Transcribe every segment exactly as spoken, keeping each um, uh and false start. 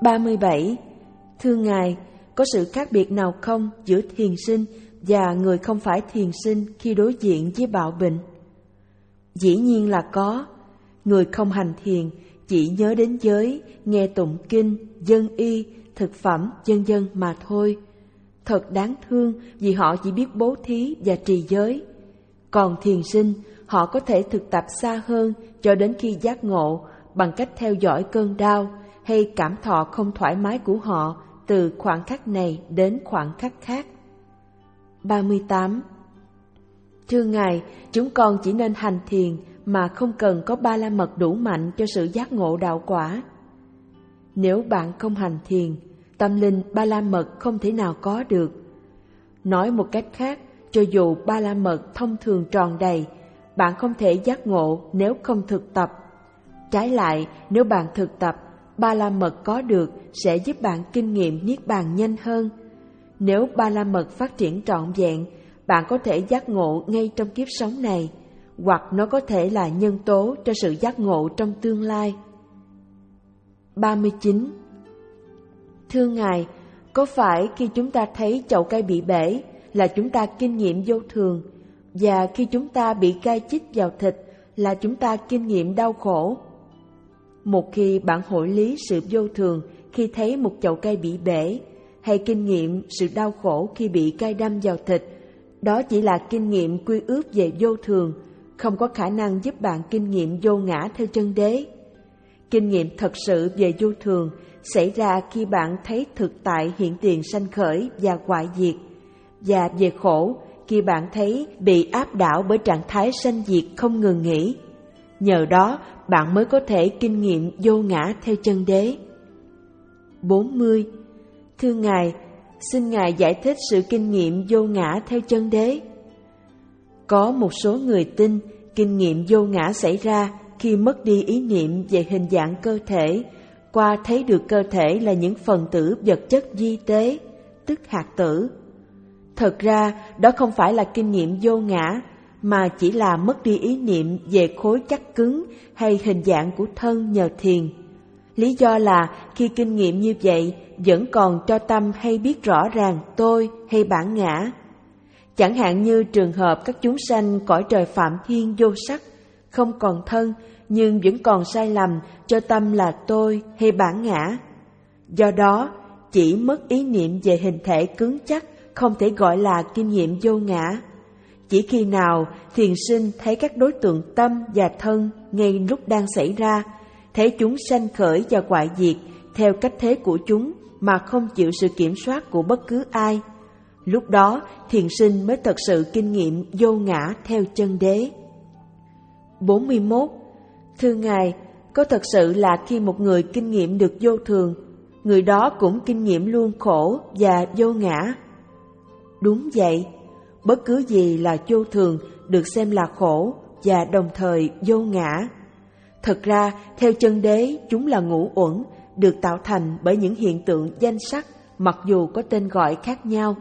ba mươi bảy. Thưa Ngài, có sự khác biệt nào không giữa thiền sinh và người không phải thiền sinh khi đối diện với bạo bệnh? Dĩ nhiên là có. Người không hành thiền chỉ nhớ đến giới, nghe tụng kinh, dân y, thực phẩm, vân vân mà thôi. Thật đáng thương vì họ chỉ biết bố thí và trì giới. Còn thiền sinh, họ có thể thực tập xa hơn cho đến khi giác ngộ bằng cách theo dõi cơn đau hay cảm thọ không thoải mái của họ từ khoảng khắc này đến khoảng khắc khác. ba mươi tám. Thưa Ngài, chúng con chỉ nên hành thiền mà không cần có ba la mật đủ mạnh cho sự giác ngộ đạo quả. Nếu bạn không hành thiền, tâm linh ba la mật không thể nào có được. Nói một cách khác, cho dù ba la mật thông thường tròn đầy, bạn không thể giác ngộ nếu không thực tập. Trái lại, nếu bạn thực tập, ba la mật có được sẽ giúp bạn kinh nghiệm niết bàn nhanh hơn. Nếu ba la mật phát triển trọn vẹn, bạn có thể giác ngộ ngay trong kiếp sống này, hoặc nó có thể là nhân tố cho sự giác ngộ trong tương lai. ba mươi chín. Thưa Ngài, có phải khi chúng ta thấy chậu cây bị bể là chúng ta kinh nghiệm vô thường, và khi chúng ta bị gai chích vào thịt là chúng ta kinh nghiệm đau khổ? Một khi bạn hội lý sự vô thường khi thấy một chậu cây bị bể, hay kinh nghiệm sự đau khổ khi bị gai đâm vào thịt, đó chỉ là kinh nghiệm quy ước về vô thường, không có khả năng giúp bạn kinh nghiệm vô ngã theo chân đế. Kinh nghiệm thật sự về vô thường xảy ra khi bạn thấy thực tại hiện tiền sanh khởi và hoại diệt, và về khổ khi bạn thấy bị áp đảo bởi trạng thái sanh diệt không ngừng nghỉ. Nhờ đó bạn mới có thể kinh nghiệm vô ngã theo chân đế. bốn mươi. Thưa Ngài, xin Ngài giải thích sự kinh nghiệm vô ngã theo chân đế. Có một số người tin kinh nghiệm vô ngã xảy ra khi mất đi ý niệm về hình dạng cơ thể, qua thấy được cơ thể là những phần tử vật chất vi tế, tức hạt tử. Thật ra, đó không phải là kinh nghiệm vô ngã, mà chỉ là mất đi ý niệm về khối chắc cứng hay hình dạng của thân nhờ thiền. Lý do là khi kinh nghiệm như vậy vẫn còn cho tâm hay biết rõ ràng tôi hay bản ngã. Chẳng hạn như trường hợp các chúng sanh cõi trời phạm thiên vô sắc, không còn thân nhưng vẫn còn sai lầm cho tâm là tôi hay bản ngã. Do đó, chỉ mất ý niệm về hình thể cứng chắc không thể gọi là kinh nghiệm vô ngã. Chỉ khi nào thiền sinh thấy các đối tượng tâm và thân ngay lúc đang xảy ra, thấy chúng sanh khởi và hoại diệt theo cách thế của chúng mà không chịu sự kiểm soát của bất cứ ai, lúc đó thiền sinh mới thật sự kinh nghiệm vô ngã theo chân đế. bốn mươi mốt. Thưa Ngài, có thật sự là khi một người kinh nghiệm được vô thường, người đó cũng kinh nghiệm luôn khổ và vô ngã? Đúng vậy, bất cứ gì là vô thường được xem là khổ và đồng thời vô ngã. Thật ra, theo chân đế, chúng là ngũ uẩn, được tạo thành bởi những hiện tượng danh sắc, mặc dù có tên gọi khác nhau.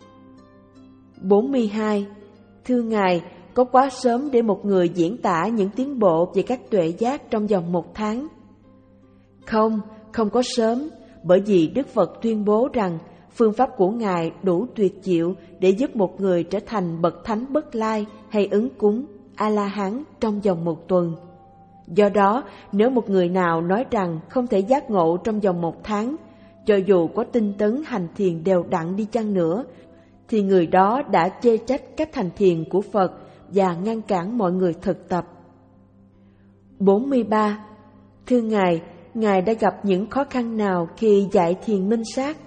bốn mươi hai. Thưa Ngài, có quá sớm để một người diễn tả những tiến bộ về các tuệ giác trong vòng một tháng? Không, không có sớm, bởi vì Đức Phật tuyên bố rằng phương pháp của Ngài đủ tuyệt diệu để giúp một người trở thành bậc thánh bất lai hay ứng cúng, A-la-hán trong vòng một tuần. Do đó, nếu một người nào nói rằng không thể giác ngộ trong vòng một tháng, cho dù có tinh tấn hành thiền đều đặn đi chăng nữa, thì người đó đã chê trách cách hành thiền của Phật và ngăn cản mọi người thực tập. bốn mươi ba. Thưa Ngài, Ngài đã gặp những khó khăn nào khi dạy thiền minh sát?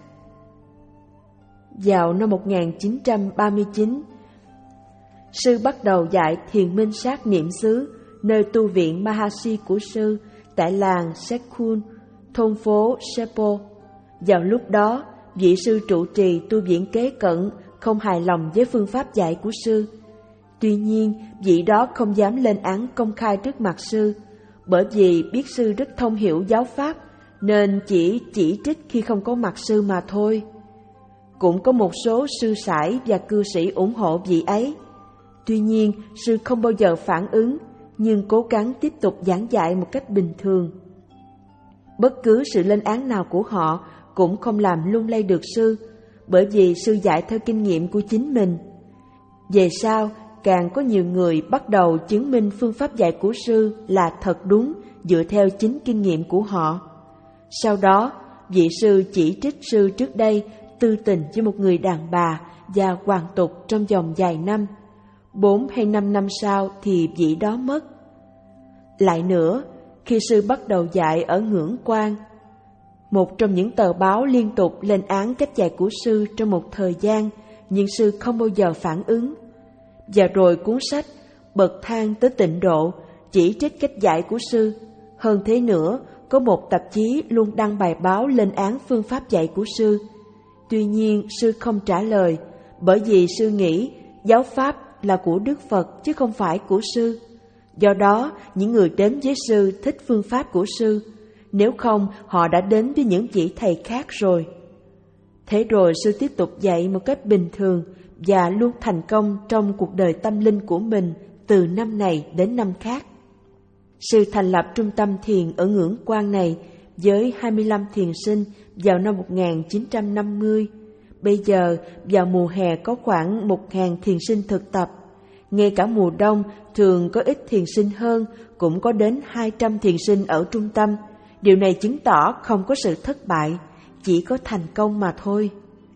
Vào năm một nghìn chín trăm ba mươi chín, sư bắt đầu dạy thiền minh sát niệm xứ nơi tu viện Mahasi của sư tại làng Sekhun, thôn phố Sepo. Vào lúc đó, vị sư trụ trì tu viện kế cận không hài lòng với phương pháp dạy của sư. Tuy nhiên, vị đó không dám lên án công khai trước mặt sư, bởi vì biết sư rất thông hiểu giáo pháp, nên chỉ chỉ trích khi không có mặt sư mà thôi. Cũng có một số sư sãi và cư sĩ ủng hộ vị ấy. Tuy nhiên, sư không bao giờ phản ứng, nhưng cố gắng tiếp tục giảng dạy một cách bình thường. Bất cứ sự lên án nào của họ cũng không làm lung lay được sư, bởi vì sư dạy theo kinh nghiệm của chính mình. Về sau, càng có nhiều người bắt đầu chứng minh phương pháp dạy của sư là thật đúng dựa theo chính kinh nghiệm của họ. Sau đó, vị sư chỉ trích sư trước đây tư tình với một người đàn bà và hoàn tục trong vòng vài năm. Bốn hay năm năm sau thì vị đó mất. Lại nữa, khi sư bắt đầu dạy ở Ngưỡng Quan, một trong những tờ báo liên tục lên án cách dạy của sư trong một thời gian, nhưng sư không bao giờ phản ứng. Và rồi cuốn sách Bậc thang tới tịnh độ chỉ trích cách dạy của sư. Hơn thế nữa, có một tạp chí luôn đăng bài báo lên án phương pháp dạy của sư. Tuy nhiên, sư không trả lời, bởi vì sư nghĩ giáo pháp là của Đức Phật chứ không phải của sư. Do đó, những người đến với sư thích phương pháp của sư, nếu không họ đã đến với những vị thầy khác rồi. Thế rồi sư tiếp tục dạy một cách bình thường và luôn thành công trong cuộc đời tâm linh của mình từ năm này đến năm khác. Sư thành lập trung tâm thiền ở Ngưỡng Quan này với hai mươi lăm thiền sinh vào năm một nghìn chín trăm năm mươi. Bây giờ, vào mùa hè có khoảng một nghìn thiền sinh thực tập. Ngay cả mùa đông thường có ít thiền sinh hơn, cũng có đến hai trăm thiền sinh ở trung tâm. Điều này chứng tỏ không có sự thất bại, chỉ có thành công mà thôi.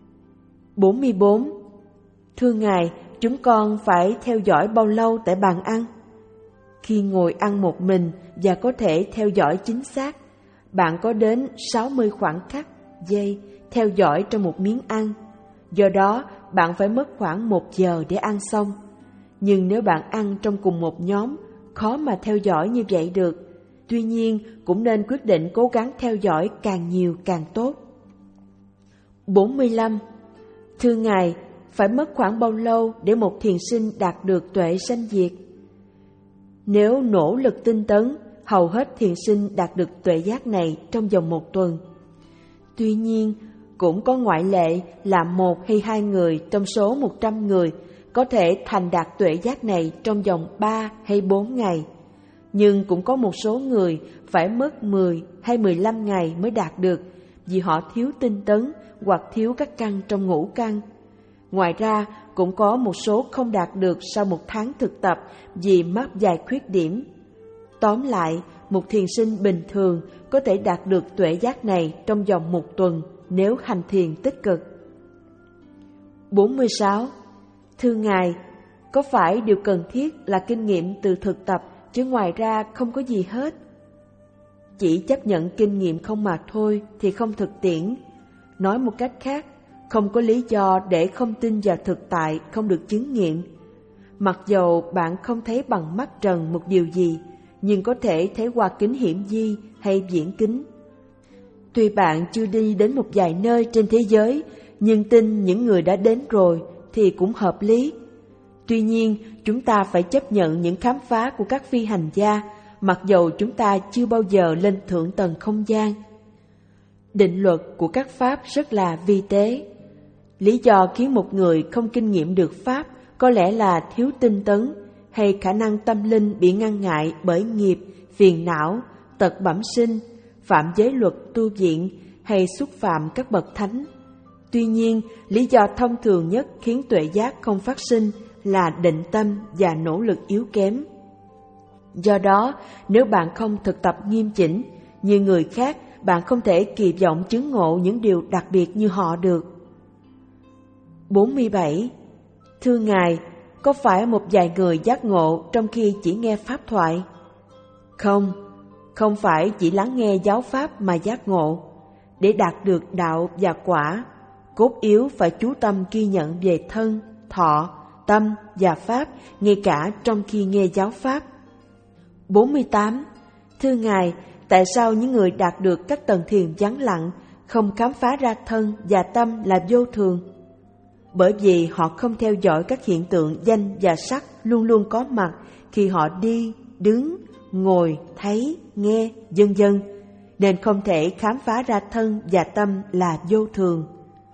bốn mươi bốn. Thưa Ngài, chúng con phải theo dõi bao lâu tại bàn ăn? Khi ngồi ăn một mình và có thể theo dõi chính xác, bạn có đến sáu mươi khoảng khắc, giây theo dõi trong một miếng ăn. Do đó, bạn phải mất khoảng một giờ để ăn xong. Nhưng nếu bạn ăn trong cùng một nhóm, khó mà theo dõi như vậy được. Tuy nhiên, cũng nên quyết định cố gắng theo dõi càng nhiều càng tốt. bốn mươi lăm. Thưa Ngài, phải mất khoảng bao lâu để một thiền sinh đạt được tuệ sanh diệt? Nếu nỗ lực tinh tấn, hầu hết thiền sinh đạt được tuệ giác này trong vòng một tuần. Tuy nhiên, cũng có ngoại lệ là một hay hai người trong số một trăm người có thể thành đạt tuệ giác này trong vòng ba hay bốn ngày. Nhưng cũng có một số người phải mất mười hay mười lăm ngày mới đạt được vì họ thiếu tinh tấn hoặc thiếu các căn trong ngũ căn. Ngoài ra, cũng có một số không đạt được sau một tháng thực tập vì mắc vài khuyết điểm. Tóm lại, một thiền sinh bình thường có thể đạt được tuệ giác này trong vòng một tuần nếu hành thiền tích cực. bốn mươi sáu. Thưa Ngài, có phải điều cần thiết là kinh nghiệm từ thực tập chứ ngoài ra không có gì hết? Chỉ chấp nhận kinh nghiệm không mà thôi thì không thực tiễn. Nói một cách khác, không có lý do để không tin vào thực tại không được chứng nghiệm. Mặc dầu bạn không thấy bằng mắt trần một điều gì, nhưng có thể thấy qua kính hiển vi hay viễn kính. Tuy bạn chưa đi đến một vài nơi trên thế giới, nhưng tin những người đã đến rồi thì cũng hợp lý. Tuy nhiên, chúng ta phải chấp nhận những khám phá của các phi hành gia, mặc dầu chúng ta chưa bao giờ lên thượng tầng không gian. Định luật của các pháp rất là vi tế. Lý do khiến một người không kinh nghiệm được pháp có lẽ là thiếu tinh tấn hay khả năng tâm linh bị ngăn ngại bởi nghiệp, phiền não, tật bẩm sinh, phạm giới luật tu viện hay xúc phạm các bậc thánh. Tuy nhiên, lý do thông thường nhất khiến tuệ giác không phát sinh là định tâm và nỗ lực yếu kém. Do đó, nếu bạn không thực tập nghiêm chỉnh như người khác, bạn không thể kỳ vọng chứng ngộ những điều đặc biệt như họ được. bốn mươi bảy. Thưa Ngài, có phải một vài người giác ngộ trong khi chỉ nghe pháp thoại? Không, không phải chỉ lắng nghe giáo pháp mà giác ngộ. Để đạt được đạo và quả, cốt yếu phải chú tâm ghi nhận về thân, thọ, tâm và pháp, ngay cả trong khi nghe giáo pháp. bốn mươi tám. Thưa Ngài, tại sao những người đạt được các tầng thiền vắng lặng không khám phá ra thân và tâm là vô thường? Bởi vì họ không theo dõi các hiện tượng danh và sắc luôn luôn có mặt khi họ đi, đứng, ngồi, thấy, nghe, vân vân, nên không thể khám phá ra thân và tâm là vô thường.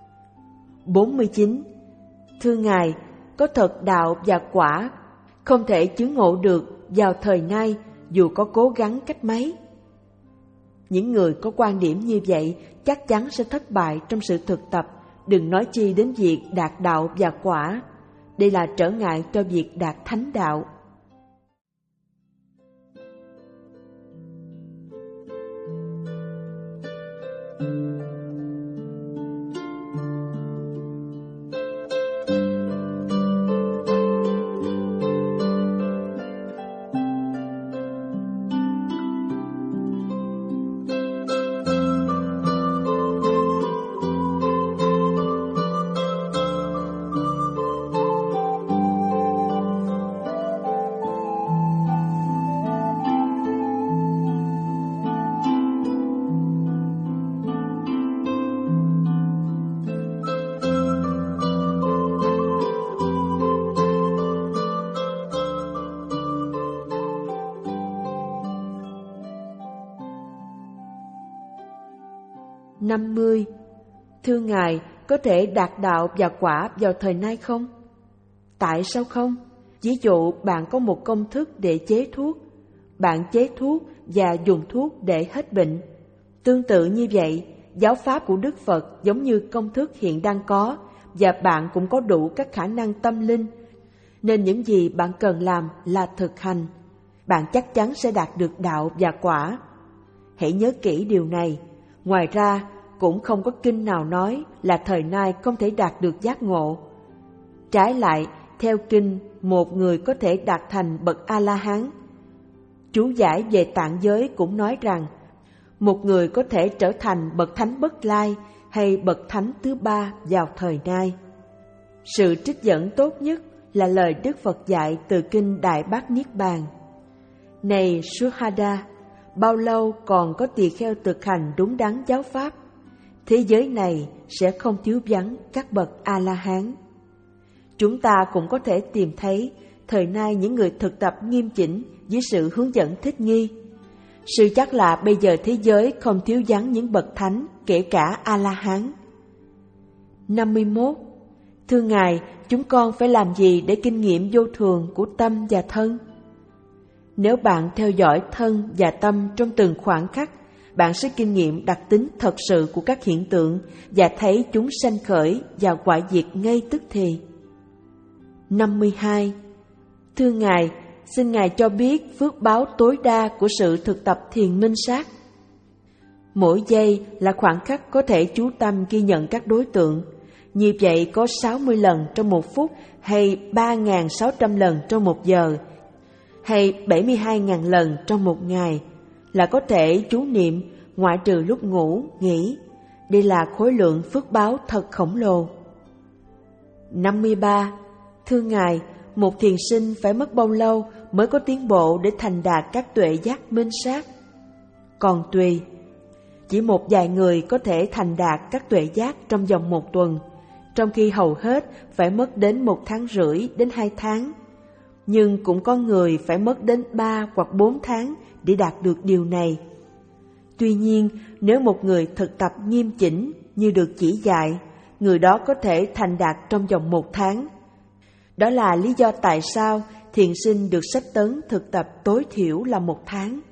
bốn mươi chín. Thưa Ngài, có thật đạo và quả không thể chứng ngộ được vào thời nay dù có cố gắng cách mấy? Những người có quan điểm như vậy chắc chắn sẽ thất bại trong sự thực tập, đừng nói chi đến việc đạt đạo và quả. Đây là trở ngại cho việc đạt thánh đạo. năm mươi. Thưa Ngài, có thể đạt đạo và quả vào thời nay không? Tại sao không? Ví dụ bạn có một công thức để chế thuốc, bạn chế thuốc và dùng thuốc để hết bệnh. Tương tự như vậy, giáo pháp của Đức Phật giống như công thức hiện đang có, và bạn cũng có đủ các khả năng tâm linh, nên những gì bạn cần làm là thực hành. Bạn chắc chắn sẽ đạt được đạo và quả. Hãy nhớ kỹ điều này. Ngoài ra, cũng không có kinh nào nói là thời nay không thể đạt được giác ngộ. Trái lại, theo kinh, một người có thể đạt thành bậc A-la-hán. Chú giải về tạng giới cũng nói rằng, một người có thể trở thành bậc thánh Bất Lai hay bậc thánh thứ ba vào thời nay. Sự trích dẫn tốt nhất là lời Đức Phật dạy từ kinh Đại Bát Niết Bàn. Này Suhada, bao lâu còn có tỳ kheo thực hành đúng đắn giáo pháp, thế giới này sẽ không thiếu vắng các bậc A-la-hán. Chúng ta cũng có thể tìm thấy thời nay những người thực tập nghiêm chỉnh dưới sự hướng dẫn thích nghi. Sự chắc là bây giờ thế giới không thiếu vắng những bậc thánh, kể cả A-la-hán. năm mươi mốt. Thưa Ngài, chúng con phải làm gì để kinh nghiệm vô thường của tâm và thân? Nếu bạn theo dõi thân và tâm trong từng khoảng khắc, bạn sẽ kinh nghiệm đặc tính thật sự của các hiện tượng và thấy chúng sanh khởi và hoại diệt ngay tức thì. năm mươi hai. Thưa Ngài, xin Ngài cho biết phước báo tối đa của sự thực tập thiền minh sát. Mỗi giây là khoảng khắc có thể chú tâm ghi nhận các đối tượng. Như vậy có sáu mươi lần trong một phút, hay ba nghìn sáu trăm lần trong một giờ, hay bảy mươi hai nghìn lần trong một ngày, là có thể chú niệm ngoại trừ lúc ngủ, nghỉ. Đây là khối lượng phước báo thật khổng lồ. năm mươi ba. Thưa Ngài, một thiền sinh phải mất bao lâu mới có tiến bộ để thành đạt các tuệ giác minh sát? Còn tùy. Chỉ một vài người có thể thành đạt các tuệ giác trong vòng một tuần, trong khi hầu hết phải mất đến một tháng rưỡi đến hai tháng. Nhưng cũng có người phải mất đến ba hoặc bốn tháng để đạt được điều này. Tuy nhiên, nếu một người thực tập nghiêm chỉnh như được chỉ dạy, người đó có thể thành đạt trong vòng một tháng. Đó là lý do tại sao thiền sinh được sách tấn thực tập tối thiểu là một tháng.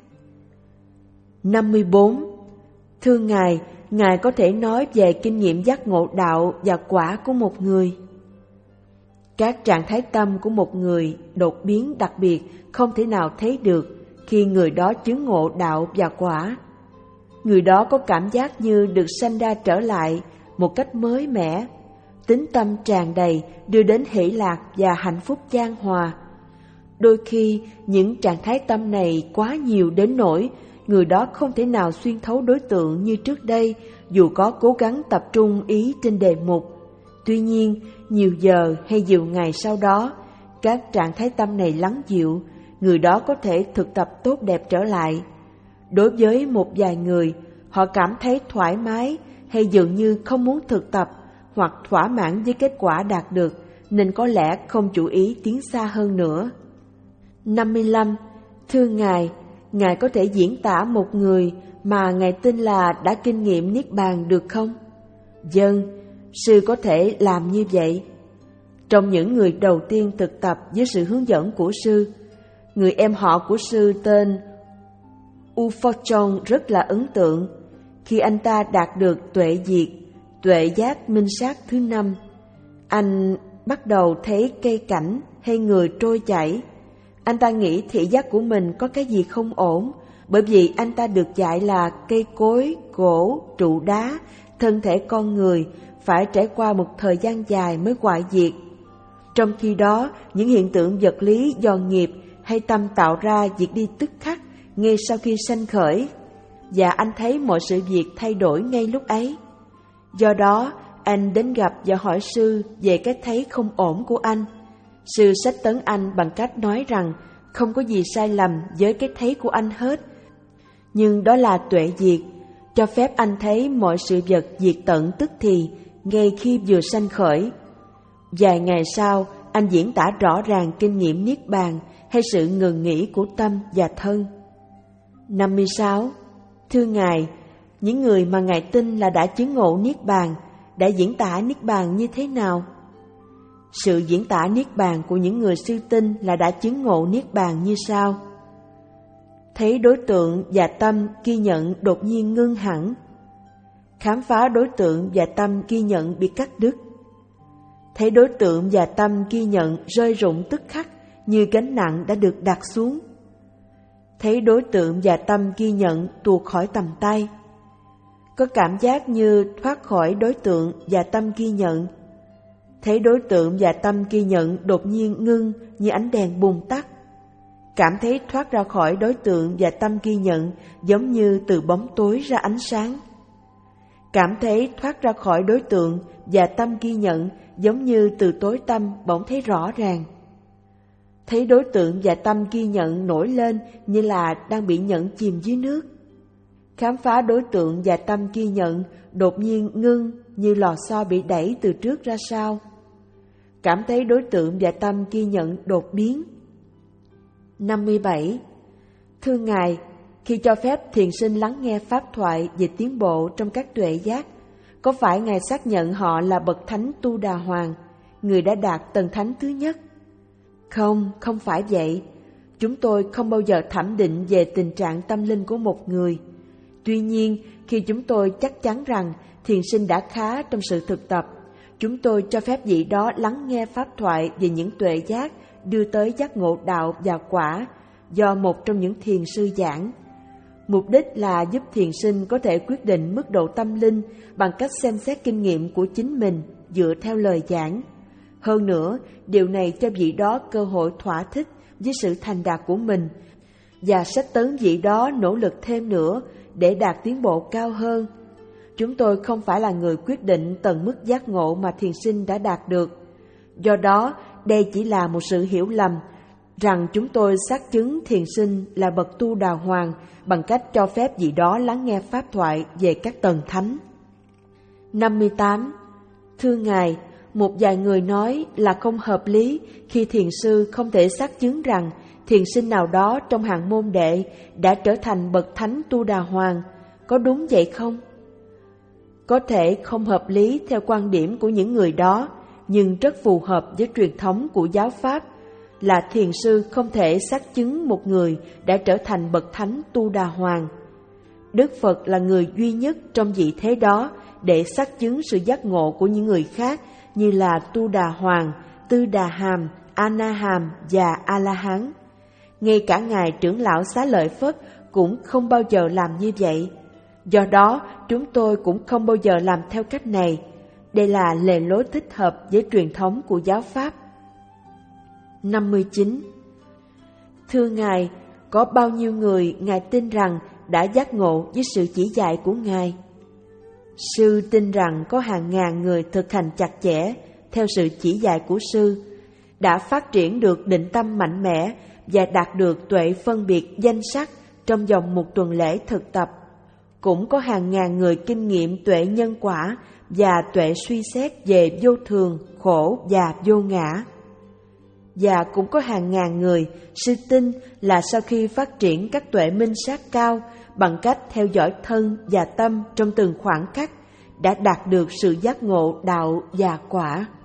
năm mươi bốn. Thưa Ngài, Ngài có thể nói về kinh nghiệm giác ngộ đạo và quả của một người. Các trạng thái tâm của một người đột biến đặc biệt không thể nào thấy được khi người đó chứng ngộ đạo và quả. Người đó có cảm giác như được sanh ra trở lại một cách mới mẻ, tính tâm tràn đầy đưa đến hỷ lạc và hạnh phúc chan hòa. Đôi khi những trạng thái tâm này quá nhiều đến nỗi người đó không thể nào xuyên thấu đối tượng như trước đây, dù có cố gắng tập trung ý trên đề mục. Tuy nhiên, nhiều giờ hay nhiều ngày sau đó, các trạng thái tâm này lắng dịu, người đó có thể thực tập tốt đẹp trở lại. Đối với một vài người, họ cảm thấy thoải mái hay dường như không muốn thực tập hoặc thỏa mãn với kết quả đạt được, nên có lẽ không chủ ý tiến xa hơn nữa. năm mươi lăm. Thưa Ngài, Ngài có thể diễn tả một người mà Ngài tin là đã kinh nghiệm Niết Bàn được không? Vâng, sư có thể làm như vậy. Trong những người đầu tiên thực tập dưới sự hướng dẫn của sư, người em họ của sư tên U Phó Chong rất là ấn tượng khi anh ta đạt được tuệ diệt, tuệ giác minh sát thứ năm. Anh bắt đầu thấy cây cảnh hay người trôi chảy. Anh ta nghĩ thị giác của mình có cái gì không ổn, bởi vì anh ta được dạy là cây cối, gỗ, trụ đá, thân thể con người phải trải qua một thời gian dài mới hoại diệt. Trong khi đó, những hiện tượng vật lý do nghiệp hay tâm tạo ra diệt đi tức khắc ngay sau khi sanh khởi, và anh thấy mọi sự việc thay đổi ngay lúc ấy. Do đó, anh đến gặp và hỏi sư về cái thấy không ổn của anh. Sư sách tấn anh bằng cách nói rằng không có gì sai lầm với cái thấy của anh hết, nhưng đó là tuệ diệt, cho phép anh thấy mọi sự vật diệt tận tức thì ngay khi vừa sanh khởi. Vài ngày sau, anh diễn tả rõ ràng kinh nghiệm niết bàn hay sự ngừng nghỉ của tâm và thân. năm mươi sáu. Thưa Ngài, những người mà Ngài tin là đã chứng ngộ niết bàn đã diễn tả niết bàn như thế nào? Sự diễn tả niết bàn của những người sư tin là đã chứng ngộ niết bàn như sau: thấy đối tượng và tâm ghi nhận đột nhiên ngưng hẳn, khám phá đối tượng và tâm ghi nhận bị cắt đứt, thấy đối tượng và tâm ghi nhận rơi rụng tức khắc như gánh nặng đã được đặt xuống, thấy đối tượng và tâm ghi nhận tuột khỏi tầm tay, có cảm giác như thoát khỏi đối tượng và tâm ghi nhận, thấy đối tượng và tâm ghi nhận đột nhiên ngưng như ánh đèn bùng tắt, cảm thấy thoát ra khỏi đối tượng và tâm ghi nhận giống như từ bóng tối ra ánh sáng, cảm thấy thoát ra khỏi đối tượng và tâm ghi nhận giống như từ tối tăm bỗng thấy rõ ràng, thấy đối tượng và tâm ghi nhận nổi lên như là đang bị nhận chìm dưới nước, khám phá đối tượng và tâm ghi nhận đột nhiên ngưng như lò xo bị đẩy từ trước ra sau, cảm thấy đối tượng và tâm ghi nhận đột biến. năm mươi bảy. Thưa Ngài, khi cho phép thiền sinh lắng nghe pháp thoại về tiến bộ trong các tuệ giác, có phải Ngài xác nhận họ là bậc thánh Tu Đà Hoàng, người đã đạt tầng thánh thứ nhất? Không, không phải vậy. Chúng tôi không bao giờ thẩm định về tình trạng tâm linh của một người. Tuy nhiên, khi chúng tôi chắc chắn rằng thiền sinh đã khá trong sự thực tập, chúng tôi cho phép vị đó lắng nghe pháp thoại về những tuệ giác đưa tới giác ngộ đạo và quả do một trong những thiền sư giảng. Mục đích là giúp thiền sinh có thể quyết định mức độ tâm linh bằng cách xem xét kinh nghiệm của chính mình dựa theo lời giảng. Hơn nữa, điều này cho vị đó cơ hội thỏa thích với sự thành đạt của mình và sách tấn vị đó nỗ lực thêm nữa để đạt tiến bộ cao hơn. Chúng tôi không phải là người quyết định tầng mức giác ngộ mà thiền sinh đã đạt được. Do đó, đây chỉ là một sự hiểu lầm rằng chúng tôi xác chứng thiền sinh là bậc Tu Đà Hoàng bằng cách cho phép vị đó lắng nghe pháp thoại về các tầng thánh. năm mươi tám. Thưa Ngài, một vài người nói là không hợp lý khi thiền sư không thể xác chứng rằng thiền sinh nào đó trong hàng môn đệ đã trở thành bậc thánh Tu Đà Hoàng. Có đúng vậy không? Có thể không hợp lý theo quan điểm của những người đó, nhưng rất phù hợp với truyền thống của giáo pháp là thiền sư không thể xác chứng một người đã trở thành bậc thánh Tu Đà Hoàng. Đức Phật là người duy nhất trong vị thế đó để xác chứng sự giác ngộ của những người khác như là Tu Đà Hoàng, Tư Đà Hàm, A Na Hàm và A La Hán. Ngay cả ngài trưởng lão Xá Lợi Phất cũng không bao giờ làm như vậy. Do đó, chúng tôi cũng không bao giờ làm theo cách này. Đây là lề lối thích hợp với truyền thống của giáo pháp. năm mươi chín. Thưa Ngài, có bao nhiêu người Ngài tin rằng đã giác ngộ với sự chỉ dạy của Ngài? Sư tin rằng có hàng ngàn người thực hành chặt chẽ theo sự chỉ dạy của Sư, đã phát triển được định tâm mạnh mẽ và đạt được tuệ phân biệt danh sắc trong vòng một tuần lễ thực tập. Cũng có hàng ngàn người kinh nghiệm tuệ nhân quả và tuệ suy xét về vô thường, khổ và vô ngã. Và cũng có hàng ngàn người sư tin là sau khi phát triển các tuệ minh sát cao bằng cách theo dõi thân và tâm trong từng khoảng khắc, đã đạt được sự giác ngộ đạo và quả.